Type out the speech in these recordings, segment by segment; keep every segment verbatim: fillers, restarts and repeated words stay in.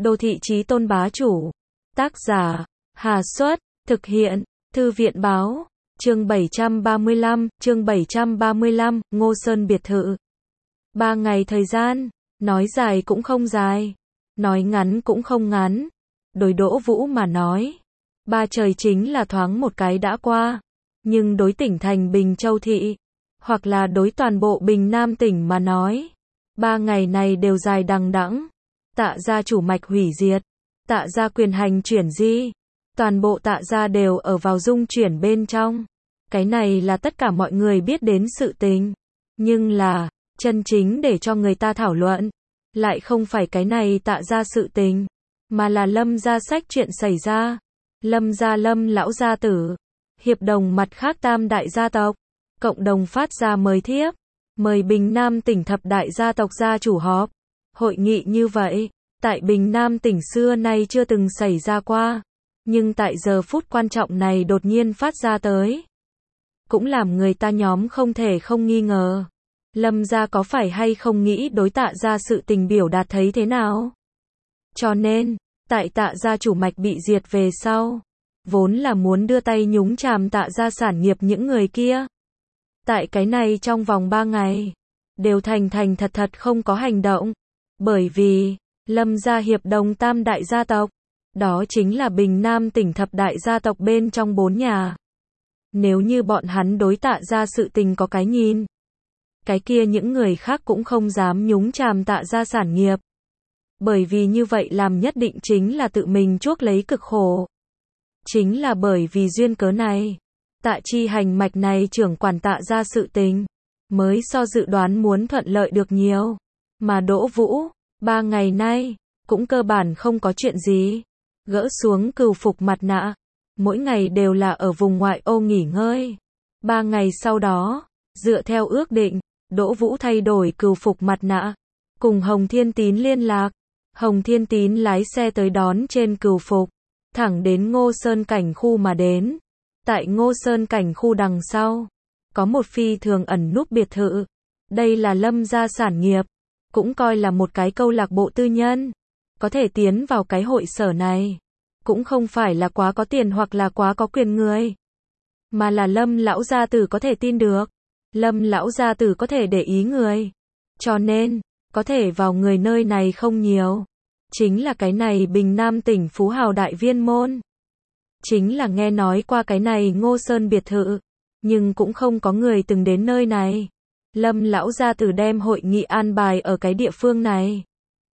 Đô thị chí tôn bá chủ. Tác giả, Hà Xuất, thực hiện, Thư viện báo, chương bảy trăm ba mươi lăm, chương bảy trăm ba mươi lăm, Ngô Sơn biệt thự. Ba ngày thời gian, nói dài cũng không dài, nói ngắn cũng không ngắn. Đối Đỗ Vũ mà nói, ba trời chính là thoáng một cái đã qua, nhưng đối tỉnh thành Bình Châu thị, hoặc là đối toàn bộ Bình Nam tỉnh mà nói, ba ngày này đều dài đằng đẵng. Tạ gia chủ mạch hủy diệt, Tạ gia quyền hành chuyển di, toàn bộ Tạ gia đều ở vào dung chuyển bên trong. Cái này là tất cả mọi người biết đến sự tình, nhưng là chân chính để cho người ta thảo luận, lại không phải cái này Tạ gia sự tình, mà là Lâm gia sách chuyện xảy ra. Lâm gia Lâm lão gia tử, hiệp đồng mặt khác tam đại gia tộc, cộng đồng phát ra mời thiếp, mời Bình Nam tỉnh thập đại gia tộc gia chủ họp. Hội nghị như vậy, tại Bình Nam tỉnh xưa nay chưa từng xảy ra qua, nhưng tại giờ phút quan trọng này đột nhiên phát ra tới, cũng làm người ta nhóm không thể không nghi ngờ. Lâm gia có phải hay không nghĩ đối Tạ gia sự tình biểu đạt thấy thế nào? Cho nên, tại Tạ gia chủ mạch bị diệt về sau, vốn là muốn đưa tay nhúng chàm Tạ gia sản nghiệp những người kia. Tại cái này trong vòng ba ngày, đều thành thành thật thật không có hành động. Bởi vì, Lâm gia hiệp đồng tam đại gia tộc, đó chính là Bình Nam tỉnh thập đại gia tộc bên trong bốn nhà. Nếu như bọn hắn đối Tạ gia sự tình có cái nhìn, cái kia những người khác cũng không dám nhúng chàm Tạ gia sản nghiệp. Bởi vì như vậy làm nhất định chính là tự mình chuốc lấy cực khổ. Chính là bởi vì duyên cớ này, Tạ chi hành mạch này trưởng quản Tạ gia sự tình, mới so dự đoán muốn thuận lợi được nhiều. Mà Đỗ Vũ, ba ngày nay, cũng cơ bản không có chuyện gì. Gỡ xuống cừu phục mặt nạ, mỗi ngày đều là ở vùng ngoại ô nghỉ ngơi. Ba ngày sau đó, dựa theo ước định, Đỗ Vũ thay đổi cừu phục mặt nạ, cùng Hồng Thiên Tín liên lạc. Hồng Thiên Tín lái xe tới đón trên cừu phục, thẳng đến Ngô Sơn cảnh khu mà đến. Tại Ngô Sơn cảnh khu đằng sau, có một phi thường ẩn núp biệt thự. Đây là Lâm gia sản nghiệp, cũng coi là một cái câu lạc bộ tư nhân. Có thể tiến vào cái hội sở này, cũng không phải là quá có tiền hoặc là quá có quyền người, mà là Lâm lão gia tử có thể tin được, Lâm lão gia tử có thể để ý người. Cho nên, có thể vào người nơi này không nhiều. Chính là cái này Bình Nam tỉnh phú hào đại viên môn. Chính là nghe nói qua cái này Ngô Sơn biệt thự, nhưng cũng không có người từng đến nơi này. Lâm lão gia tử đem hội nghị an bài ở cái địa phương này.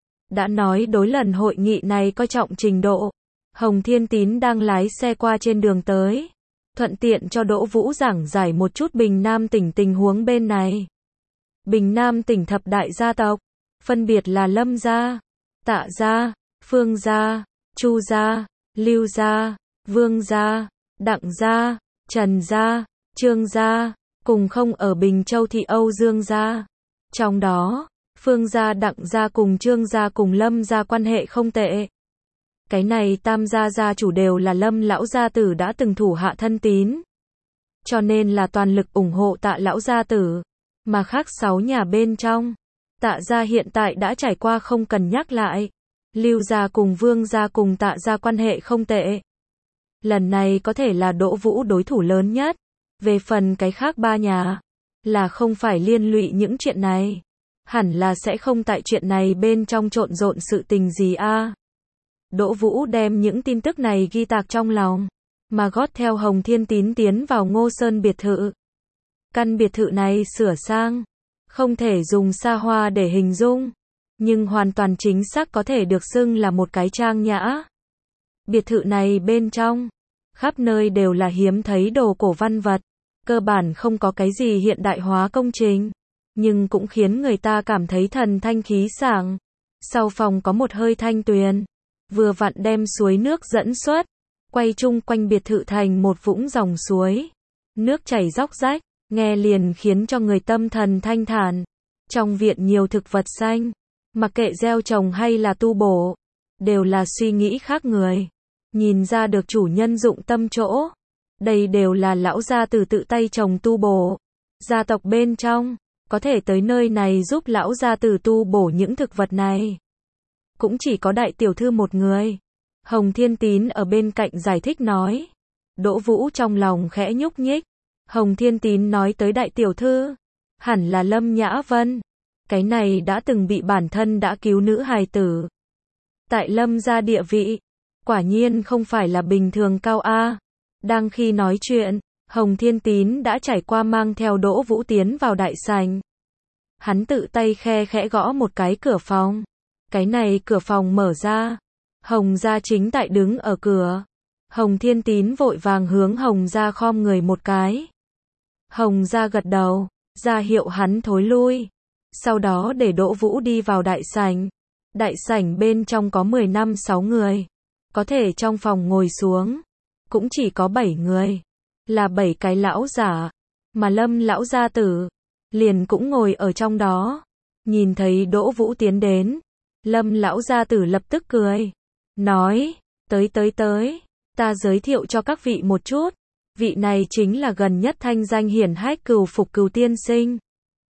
Đã nói đối lần hội nghị này coi trọng trình độ, Hồng Thiên Tín đang lái xe qua trên đường tới, thuận tiện cho Đỗ Vũ giảng giải một chút Bình Nam tỉnh tình huống bên này. Bình Nam tỉnh thập đại gia tộc, phân biệt là Lâm gia, Tạ gia, Phương gia, Chu gia, Lưu gia, Vương gia, Đặng gia, Trần gia, Trương gia, cùng không ở Bình Châu thị Âu Dương gia. Trong đó, Phương gia, Đặng gia cùng Trương gia cùng Lâm gia quan hệ không tệ. Cái này tam gia gia chủ đều là Lâm lão gia tử đã từng thủ hạ thân tín, cho nên là toàn lực ủng hộ Tạ lão gia tử. Mà khác sáu nhà bên trong, Tạ gia hiện tại đã trải qua không cần nhắc lại. Lưu gia cùng Vương gia cùng Tạ gia quan hệ không tệ. Lần này có thể là Đỗ Vũ đối thủ lớn nhất. Về phần cái khác ba nhà, là không phải liên lụy những chuyện này, hẳn là sẽ không tại chuyện này bên trong trộn rộn sự tình gì a. Đỗ Vũ đem những tin tức này ghi tạc trong lòng, mà gót theo Hồng Thiên Tín tiến vào Ngô Sơn biệt thự. Căn biệt thự này sửa sang, không thể dùng xa hoa để hình dung, nhưng hoàn toàn chính xác có thể được xưng là một cái trang nhã. Biệt thự này bên trong, khắp nơi đều là hiếm thấy đồ cổ văn vật, cơ bản không có cái gì hiện đại hóa công trình, nhưng cũng khiến người ta cảm thấy thần thanh khí sảng. Sau phòng có một hơi thanh tuyền, vừa vặn đem suối nước dẫn xuất, quay chung quanh biệt thự thành một vũng dòng suối. Nước chảy róc rách, nghe liền khiến cho người tâm thần thanh thản. Trong viện nhiều thực vật xanh, mặc kệ gieo trồng hay là tu bổ, đều là suy nghĩ khác người. Nhìn ra được chủ nhân dụng tâm chỗ. Đây đều là lão gia tử tự tay trồng tu bổ. Gia tộc bên trong, có thể tới nơi này giúp lão gia tử tu bổ những thực vật này. cũng chỉ có đại tiểu thư một người. Hồng Thiên Tín ở bên cạnh giải thích nói. Đỗ Vũ trong lòng khẽ nhúc nhích. Hồng Thiên Tín nói tới đại tiểu thư, hẳn là Lâm Nhã Vân. Cái này đã từng bị bản thân đã cứu nữ hài tử. Tại Lâm gia địa vị, quả nhiên không phải là bình thường cao a. Đang khi nói chuyện, Hồng Thiên Tín đã trải qua mang theo Đỗ Vũ tiến vào đại sảnh. Hắn tự tay khe khẽ gõ một cái cửa phòng. Cái này cửa phòng mở ra. Hồng gia chính tại đứng ở cửa. Hồng Thiên Tín vội vàng hướng Hồng gia khom người một cái. Hồng gia gật đầu, ra hiệu hắn thối lui. Sau đó để Đỗ Vũ đi vào đại sảnh. Đại sảnh bên trong có mười năm sáu người. Có thể trong phòng ngồi xuống, cũng chỉ có bảy người. Là bảy cái lão giả. Mà Lâm lão gia tử, liền cũng ngồi ở trong đó. Nhìn thấy Đỗ Vũ tiến đến, Lâm lão gia tử lập tức cười. Nói, tới tới tới, ta giới thiệu cho các vị một chút. Vị này chính là gần nhất thanh danh hiển hách Cửu Phục Cửu tiên sinh.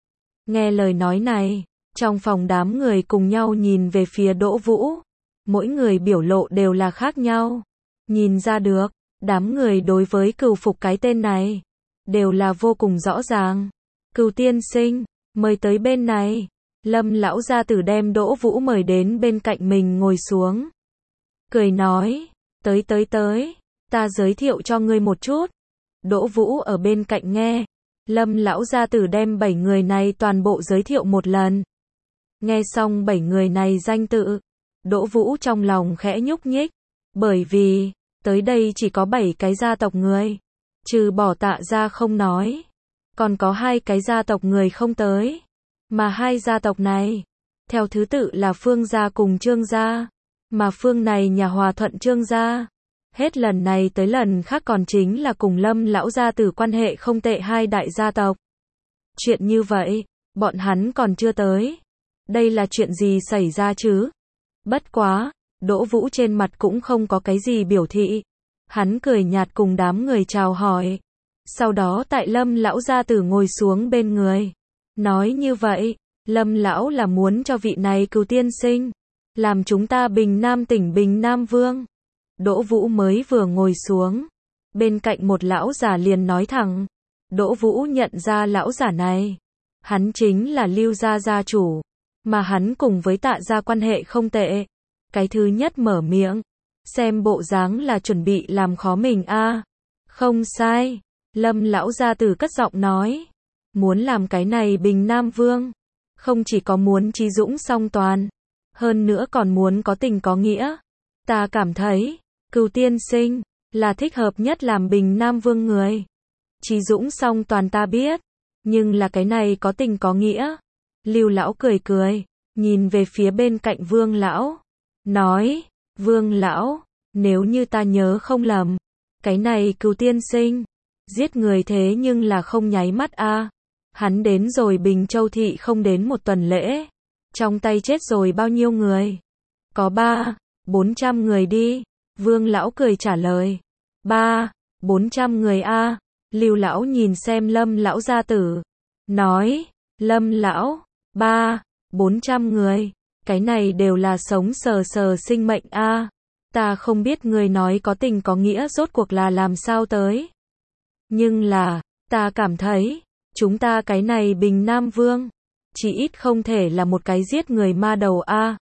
Nghe lời nói này, trong phòng đám người cùng nhau nhìn về phía Đỗ Vũ. Mỗi người biểu lộ đều là khác nhau. Nhìn ra được, đám người đối với Cửu Phục cái tên này, đều là vô cùng rõ ràng. Cửu tiên sinh, mời tới bên này. Lâm lão gia tử đem Đỗ Vũ mời đến bên cạnh mình ngồi xuống. Cười nói, tới tới tới, ta giới thiệu cho ngươi một chút. Đỗ Vũ ở bên cạnh nghe. Lâm lão gia tử đem bảy người này toàn bộ giới thiệu một lần. Nghe xong bảy người này danh tự, Đỗ Vũ trong lòng khẽ nhúc nhích. Bởi vì, tới đây chỉ có bảy cái gia tộc người. Trừ bỏ Tạ gia không nói. Còn có hai cái gia tộc người không tới. Mà hai gia tộc này, theo thứ tự là Phương gia cùng Trương gia. Mà Phương này nhà hòa thuận Trương gia. Hết lần này tới lần khác còn chính là cùng Lâm lão gia tử quan hệ không tệ hai đại gia tộc. Chuyện như vậy, bọn hắn còn chưa tới. Đây là chuyện gì xảy ra chứ? Bất quá, Đỗ Vũ trên mặt cũng không có cái gì biểu thị. Hắn cười nhạt cùng đám người chào hỏi. Sau đó tại Lâm lão gia tử ngồi xuống bên người. Nói như vậy, Lâm lão là muốn cho vị này Cửu tiên sinh làm chúng ta Bình Nam tỉnh Bình Nam Vương. Đỗ Vũ mới vừa ngồi xuống, bên cạnh một lão giả liền nói thẳng. Đỗ Vũ nhận ra lão giả này, hắn chính là Lưu gia gia chủ, mà hắn cùng với Tạ gia quan hệ không tệ. Cái thứ nhất mở miệng, xem bộ dáng là chuẩn bị làm khó mình a. À. Không sai, Lâm lão gia tử cất giọng nói, muốn làm cái này Bình Nam Vương, không chỉ có muốn trí dũng song toàn, hơn nữa còn muốn có tình có nghĩa. Ta cảm thấy, Cửu tiên sinh là thích hợp nhất làm Bình Nam Vương người. Trí dũng song toàn ta biết, nhưng là cái này có tình có nghĩa. Lưu lão cười cười, nhìn về phía bên cạnh Vương lão, nói, Vương lão, nếu như ta nhớ không lầm, cái này Cửu tiên sinh giết người thế nhưng là không nháy mắt a. À. Hắn đến rồi Bình Châu thị không đến một tuần lễ, trong tay chết rồi bao nhiêu người? Có ba, bốn trăm người đi. Vương lão cười trả lời. Ba, bốn trăm người a. À. Lưu lão nhìn xem Lâm lão gia tử, nói, Lâm lão, ba, bốn trăm người, cái này đều là sống sờ sờ sinh mệnh a. À. Ta không biết người nói có tình có nghĩa rốt cuộc là làm sao tới. Nhưng là, ta cảm thấy, chúng ta cái này Bình Nam Vương, chỉ ít không thể là một cái giết người ma đầu a. À.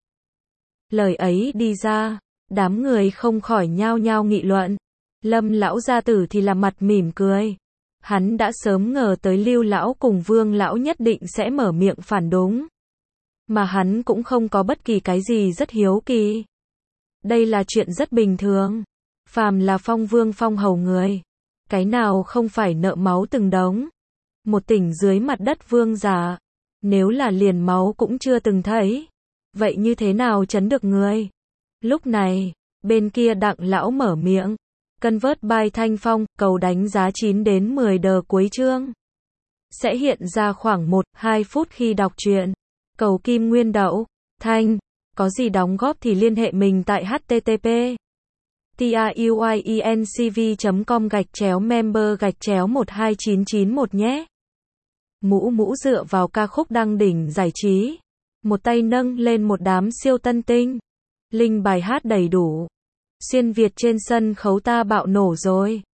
Lời ấy đi ra, đám người không khỏi nhao nhao nghị luận. Lâm lão gia tử thì là mặt mỉm cười. Hắn đã sớm ngờ tới Lưu lão cùng Vương lão nhất định sẽ mở miệng phản đúng. Mà hắn cũng không có bất kỳ cái gì rất hiếu kỳ. Đây là chuyện rất bình thường. Phàm là phong vương phong hầu người, cái nào không phải nợ máu từng đống. Một tỉnh dưới mặt đất vương giả, nếu là liền máu cũng chưa từng thấy, vậy như thế nào chấn được người? Lúc này, bên kia Đặng lão mở miệng. Convert by Thanh Phong, cầu đánh giá chín đến mười đờ cuối chương. Sẽ hiện ra khoảng một đến hai phút khi đọc truyện. Cầu Kim Nguyên Đậu, Thanh, có gì đóng góp thì liên hệ mình tại http truyencv chấm com gạch chéo member gạch chéo một hai chín chín một nhé. Mũ mũ dựa vào ca khúc đăng đỉnh giải trí. Một tay nâng lên một đám siêu tân tinh. Linh bài hát đầy đủ. Xuyên Việt trên sân khấu ta bạo nổ rồi.